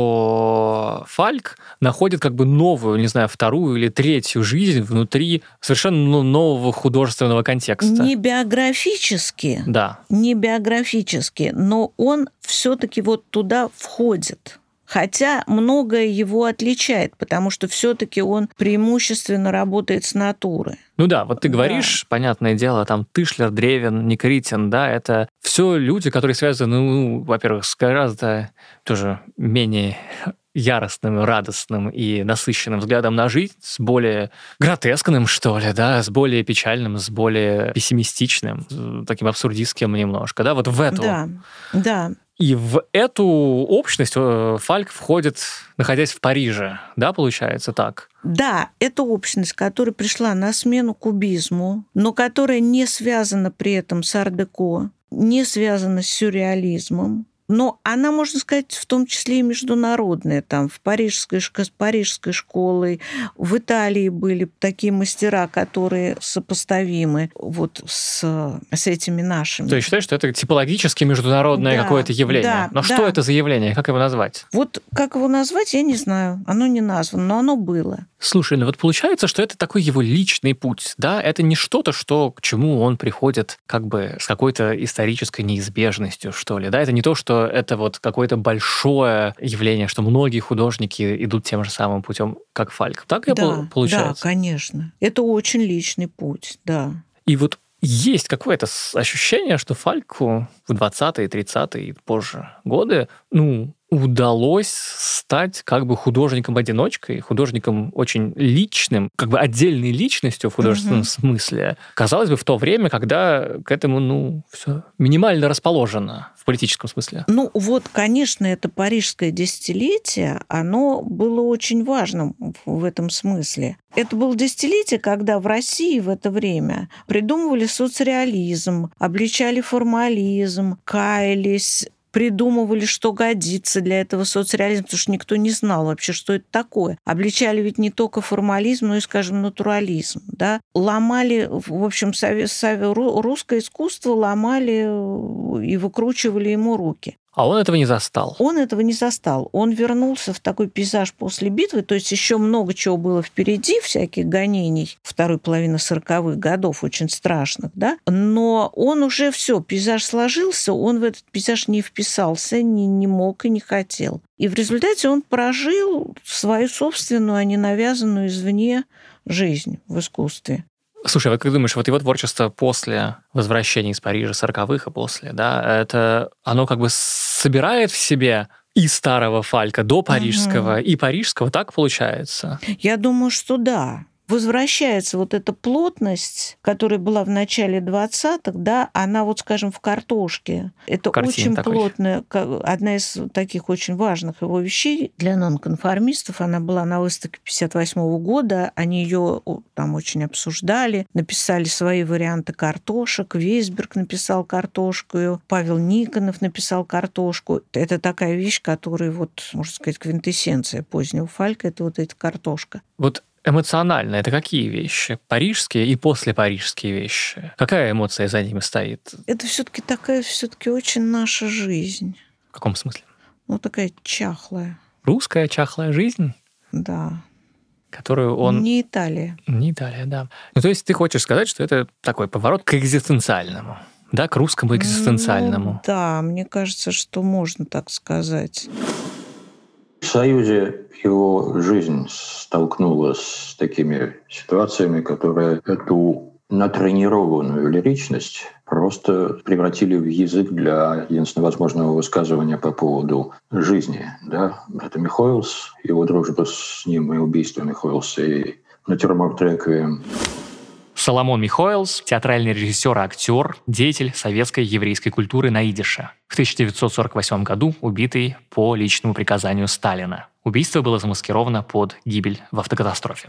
что Фальк находит как бы новую, не знаю, вторую или третью жизнь внутри совершенно нового художественного контекста? Не биографически, да. Не биографически, но он все-таки вот туда входит. Хотя многое его отличает, потому что все-таки он преимущественно работает с натуры. Ну да, вот ты говоришь, понятное дело, там Тышлер, Древин, Никритин, да, это все люди, которые связаны, во-первых, с гораздо тоже менее яростным, радостным и насыщенным взглядом на жизнь, с более гротескным, что ли, да, с более печальным, с более пессимистичным, таким абсурдистским немножко, да, вот в эту. Да. И в эту общность Фальк входит, находясь в Париже, да, получается так? Да, это общность, которая пришла на смену кубизму, но которая не связана при этом с ар-деко, не связана с сюрреализмом. Но она, можно сказать, в том числе и международная. Там с парижской школой, в Италии были такие мастера, которые сопоставимы вот с этими нашими. То есть считаешь, что это типологически международное какое-то явление? Да, но что это за явление? Как его назвать? Вот как его назвать, я не знаю. Оно не названо, но оно было. Слушай, ну вот получается, что это такой его личный путь, да? Это не что-то, к чему он приходит как бы с какой-то исторической неизбежностью, что ли, да? Это не то, что это вот какое-то большое явление, что многие художники идут тем же самым путем, как Фальк. Так получается? Да, конечно. Это очень личный путь, да. И вот есть какое-то ощущение, что Фальку в 20-е, 30-е и позже годы, удалось стать как бы художником-одиночкой, художником очень личным, как бы отдельной личностью в художественном смысле. Казалось бы, в то время, когда к этому, все минимально расположено в политическом смысле. Конечно, это парижское десятилетие, оно было очень важным в этом смысле. Это было десятилетие, когда в России в это время придумывали соцреализм, обличали формализм, каялись, придумывали, что годится для этого соцреализма, потому что никто не знал вообще, что это такое. Обличали ведь не только формализм, но и, скажем, натурализм. Да? Ломали, в общем, русское искусство ломали и выкручивали ему руки. А он этого не застал. Он этого не застал. Он вернулся в такой пейзаж после битвы, то есть еще много чего было впереди, всяких гонений второй половины 40-х годов, очень страшных, да, но он уже все, пейзаж сложился, он в этот пейзаж не вписался, не мог и не хотел. И в результате он прожил свою собственную, а не навязанную извне жизнь в искусстве. Слушай, вот как думаешь, вот его творчество после возвращения из Парижа 40-х и после, да, это оно как бы собирает в себе и старого Фалька до парижского, и парижского, так получается? Я думаю, что да. Возвращается вот эта плотность, которая была в начале 20-х, да, она вот, скажем, в «Картошке». Это очень плотная, одна из таких очень важных его вещей для нонконформистов. Она была на выставке 58 года, они ее там очень обсуждали, написали свои варианты «Картошек», Вейсберг написал «Картошку», Павел Никонов написал «Картошку». Это такая вещь, которая, вот, можно сказать, квинтэссенция позднего Фалька, это вот эта «Картошка». Вот эмоционально это какие вещи? Парижские и послепарижские вещи. Какая эмоция за ними стоит? Это все-таки такая, очень наша жизнь. В каком смысле? Такая чахлая. Русская чахлая жизнь? Да. Которую он... Не Италия. Не Италия, да. То есть ты хочешь сказать, что это такой поворот к экзистенциальному, да, к русскому экзистенциальному? Да, мне кажется, что можно так сказать. В Союзе его жизнь столкнулась с такими ситуациями, которые эту натренированную лиричность просто превратили в язык для единственно возможного высказывания по поводу жизни. Да? Это Михоэлс, его дружба с ним и убийство Михоэлса, и «Натюрморт Реквием». Соломон Михоэлс, театральный режиссер и актер, деятель советской еврейской культуры на идише. В 1948 году убитый по личному приказанию Сталина. Убийство было замаскировано под гибель в автокатастрофе.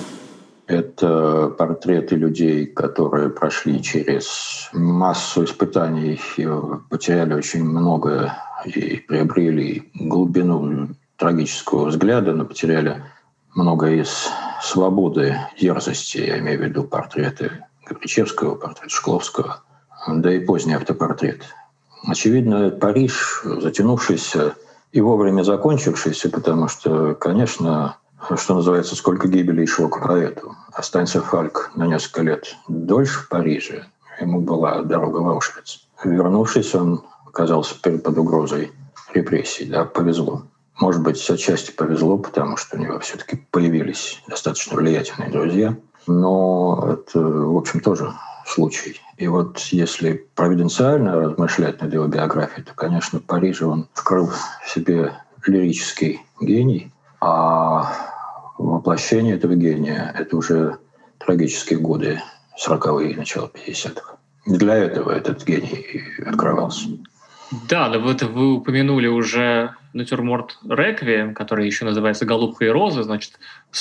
Это портреты людей, которые прошли через массу испытаний, и потеряли очень многое и приобрели глубину трагического взгляда, но потеряли много из свободы, дерзости. Я имею в виду портреты Гречевского, портрет Шкловского, да и поздний автопортрет. Очевидно, Париж, затянувшийся и вовремя закончившийся, потому что, конечно, что называется, сколько гибелей шло к поэту. Останься Фальк на несколько лет дольше в Париже, ему была дорога в Аушвиц. Вернувшись, он оказался под угрозой репрессий. Да, повезло. Может быть, отчасти повезло, потому что у него все-таки появились достаточно влиятельные друзья. Но это, в общем, тоже случай. И вот если провиденциально размышлять над его биографией, то, конечно, в Париже он вскрыл в себе лирический гений, а воплощение этого гения — это уже трагические годы 40-е, начало 50-х. Для этого этот гений открывался. Да, но вот вы упомянули уже «Натюрморт Реквием», который еще называется «Голубка и роза», значит,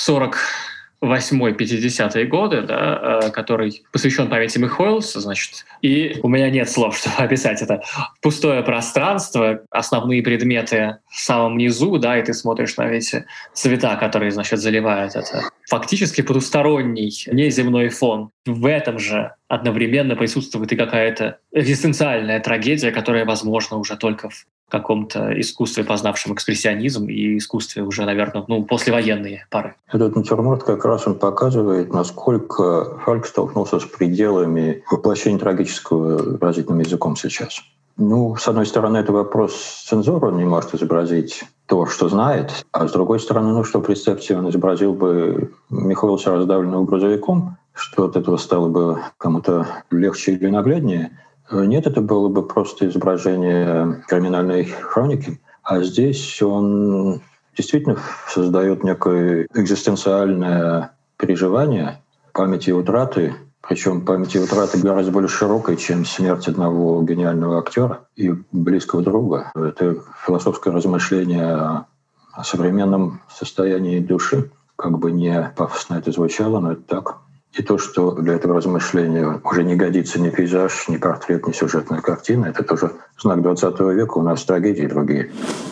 48-50-е годы, да, который посвящен памяти Михоэлса, значит. И у меня нет слов, чтобы описать это. Пустое пространство, основные предметы в самом низу, да, и ты смотришь на эти цвета, которые, значит, заливают это. Фактически потусторонний, неземной фон. В этом же одновременно присутствует и какая-то экзистенциальная трагедия, которая возможна уже только в каком-то искусстве, познавшем экспрессионизм, и искусстве уже, наверное, послевоенные поры. Этот натюрморт как раз он показывает, насколько Фальк столкнулся с пределами воплощения трагического выразительным языком сейчас. С одной стороны, это вопрос цензуры, он не может изобразить то, что знает, а с другой стороны, что представьте, он изобразил бы Михоэлса раздавленного грузовиком, что от этого стало бы кому-то легче или нагляднее. Нет, это было бы просто изображение криминальной хроники. А здесь он действительно создает некое экзистенциальное переживание памяти и утраты, причем памяти и утраты гораздо более широкой, чем смерть одного гениального актера и близкого друга. Это философское размышление о современном состоянии души. Как бы не пафосно это звучало, но это так. И то, что для этого размышления уже не годится ни пейзаж, ни портрет, ни сюжетная картина, это тоже знак 20 века, у нас трагедии другие.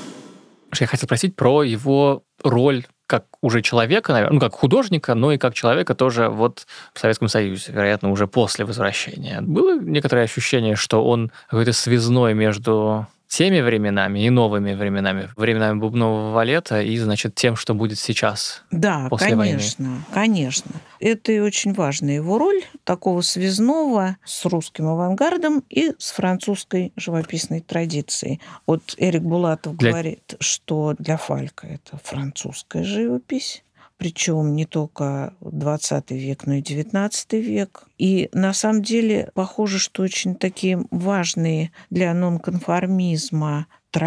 Я хотел спросить про его роль как уже человека, наверное, как художника, но и как человека тоже вот в Советском Союзе, вероятно, уже после возвращения. Было некоторое ощущение, что он какой-то связной между теми временами и новыми временами, временами бубнового валета и, значит, тем, что будет сейчас, да, после войны. Конечно. Это и очень важная его роль, такого связного с русским авангардом и с французской живописной традицией. Вот Эрик Булатов говорит, что для Фалька это французская живопись, причем не только 20 век, но и 19 век. И на самом деле похоже, что очень такие важные для нонконформизма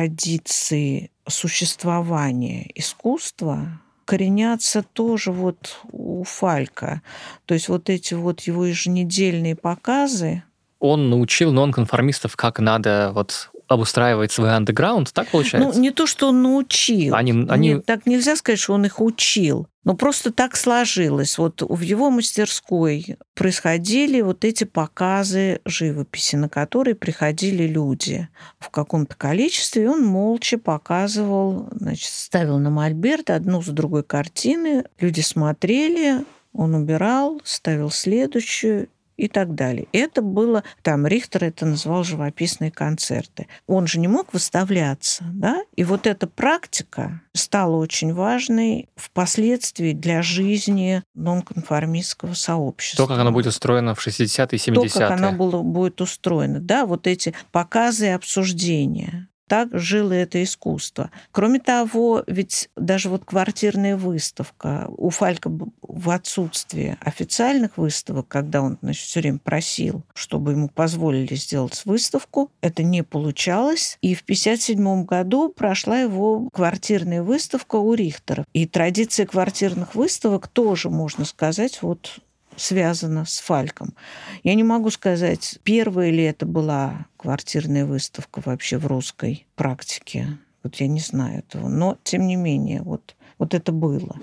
традиции существования искусства коренятся тоже вот у Фалька. То есть вот эти вот его еженедельные показы. Он научил нонконформистов, как надо вот обустраивать свой андеграунд, так получается? Ну, не то, что он научил. Нет, так нельзя сказать, что он их учил. Но просто так сложилось. Вот в его мастерской происходили вот эти показы живописи, на которые приходили люди в каком-то количестве, и он молча показывал, значит, ставил на мольберт одну за другой картины, люди смотрели, он убирал, ставил следующую, и так далее. Это было, там Рихтер это называл живописные концерты. Он же не мог выставляться, да? И вот эта практика стала очень важной впоследствии для жизни нонконформистского сообщества. То, как оно будет устроено в 60-е и 70-е. То, как оно будет устроено, да, вот эти показы и обсуждения. Так жило это искусство. Кроме того, ведь даже вот квартирная выставка у Фалька в отсутствие официальных выставок, когда он, значит, все время просил, чтобы ему позволили сделать выставку, это не получалось. И в 1957 году прошла его квартирная выставка у Рихтера. И традиция квартирных выставок тоже, можно сказать, вот связано с Фальком. Я не могу сказать, первая ли это была квартирная выставка вообще в русской практике. Вот я не знаю этого. Но, тем не менее, вот это было.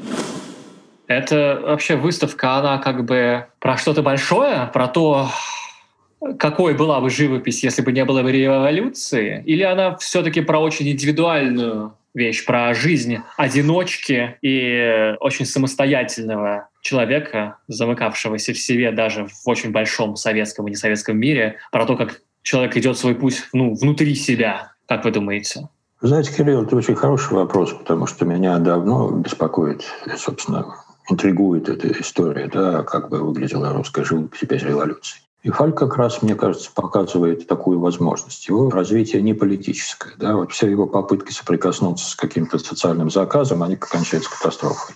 Это вообще выставка, она как бы про что-то большое, про то, какой была бы живопись, если бы не было бы революции? Или она все-таки про очень индивидуальную вещь, про жизнь одиночки и очень самостоятельного человека, замыкавшегося в себе даже в очень большом советском и несоветском мире, про то, как человек идет свой путь внутри себя. Как вы думаете? Знаете, Кирилл, это очень хороший вопрос, потому что меня давно беспокоит, собственно, интригует эта история, да, как бы выглядела русская живопись без революции. И Фальк как раз, мне кажется, показывает такую возможность. Его развитие не политическое. Да? Вот все его попытки соприкоснуться с каким-то социальным заказом, они кончаются катастрофой.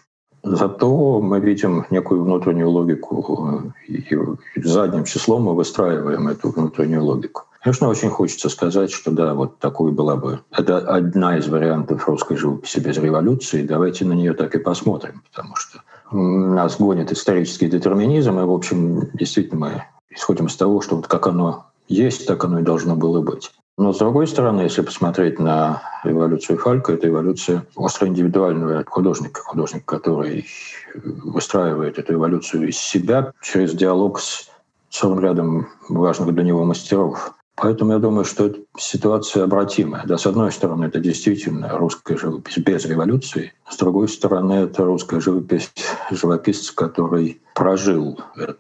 Зато мы видим некую внутреннюю логику, и задним числом мы выстраиваем эту внутреннюю логику. Конечно, очень хочется сказать, что да, вот такой была бы... Это одна из вариантов русской живописи без революции. Давайте на нее так и посмотрим, потому что нас гонит исторический детерминизм, и, в общем, действительно мы исходим из того, что вот как оно есть, так оно и должно было быть. Но, с другой стороны, если посмотреть на революцию Фалька, это революция остро индивидуального художника, который выстраивает эту эволюцию из себя через диалог с целым рядом важных для него мастеров. Поэтому я думаю, что эта ситуация обратимая. Да, с одной стороны, это действительно русская живопись без революции. С другой стороны, это русская живопись живописца, который прожил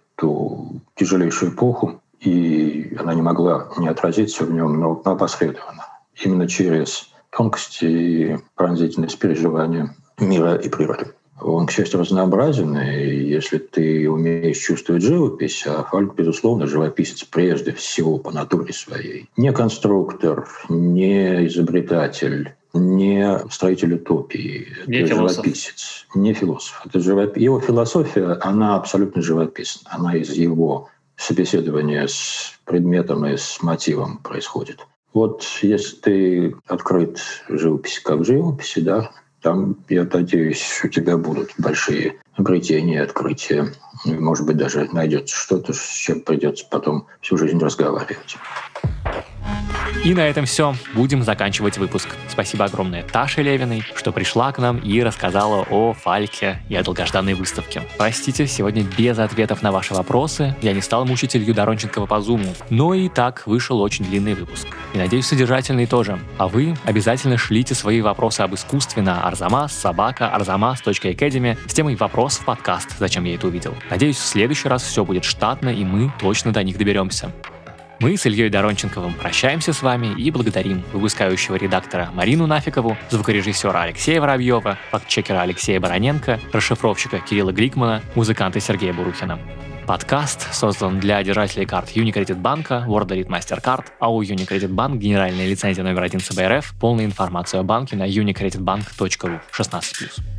эту тяжелейшую эпоху, и она не могла не отразиться в нем, но опосредованно. Именно через тонкости и пронзительность переживания мира и природы. Он, к счастью, разнообразен, и если ты умеешь чувствовать живопись, а Фальк, безусловно, живописец прежде всего по натуре своей. Не конструктор, не изобретатель, не строитель утопии. Не это философ. Живописец, не философ. Это Его философия, она абсолютно живописна. Она из его собеседования с предметом и с мотивом происходит. Вот если ты открыт живописи как живописи, да, там, я надеюсь, у тебя будут большие обретения, открытия. Может быть, даже найдется что-то, с чем придется потом всю жизнь разговаривать. И на этом все. Будем заканчивать выпуск. Спасибо огромное Таше Левиной, что пришла к нам и рассказала о Фальке и о долгожданной выставке. Простите, сегодня без ответов на ваши вопросы. Я не стал мучить Илью Доронченкова по зуму. Но и так вышел очень длинный выпуск. И, надеюсь, содержательный тоже. А вы обязательно шлите свои вопросы об искусстве на arzamas@arzamas.academy с темой «Вопрос в подкаст. Зачем я это увидел?». Надеюсь, в следующий раз все будет штатно, и мы точно до них доберемся. Мы с Ильей Доронченковым прощаемся с вами и благодарим выпускающего редактора Марину Нафикову, звукорежиссера Алексея Воробьева, фактчекера Алексея Бароненко, расшифровщика Кирилла Гликмана, музыканта Сергея Бурухина. Подкаст создан для держателей карт Unicredit банка, World Elite MasterCard, АО Unicredit Bank, генеральная лицензия номер 1 ЦБ РФ. Полная информация о банке на unicreditbank.ru 16+.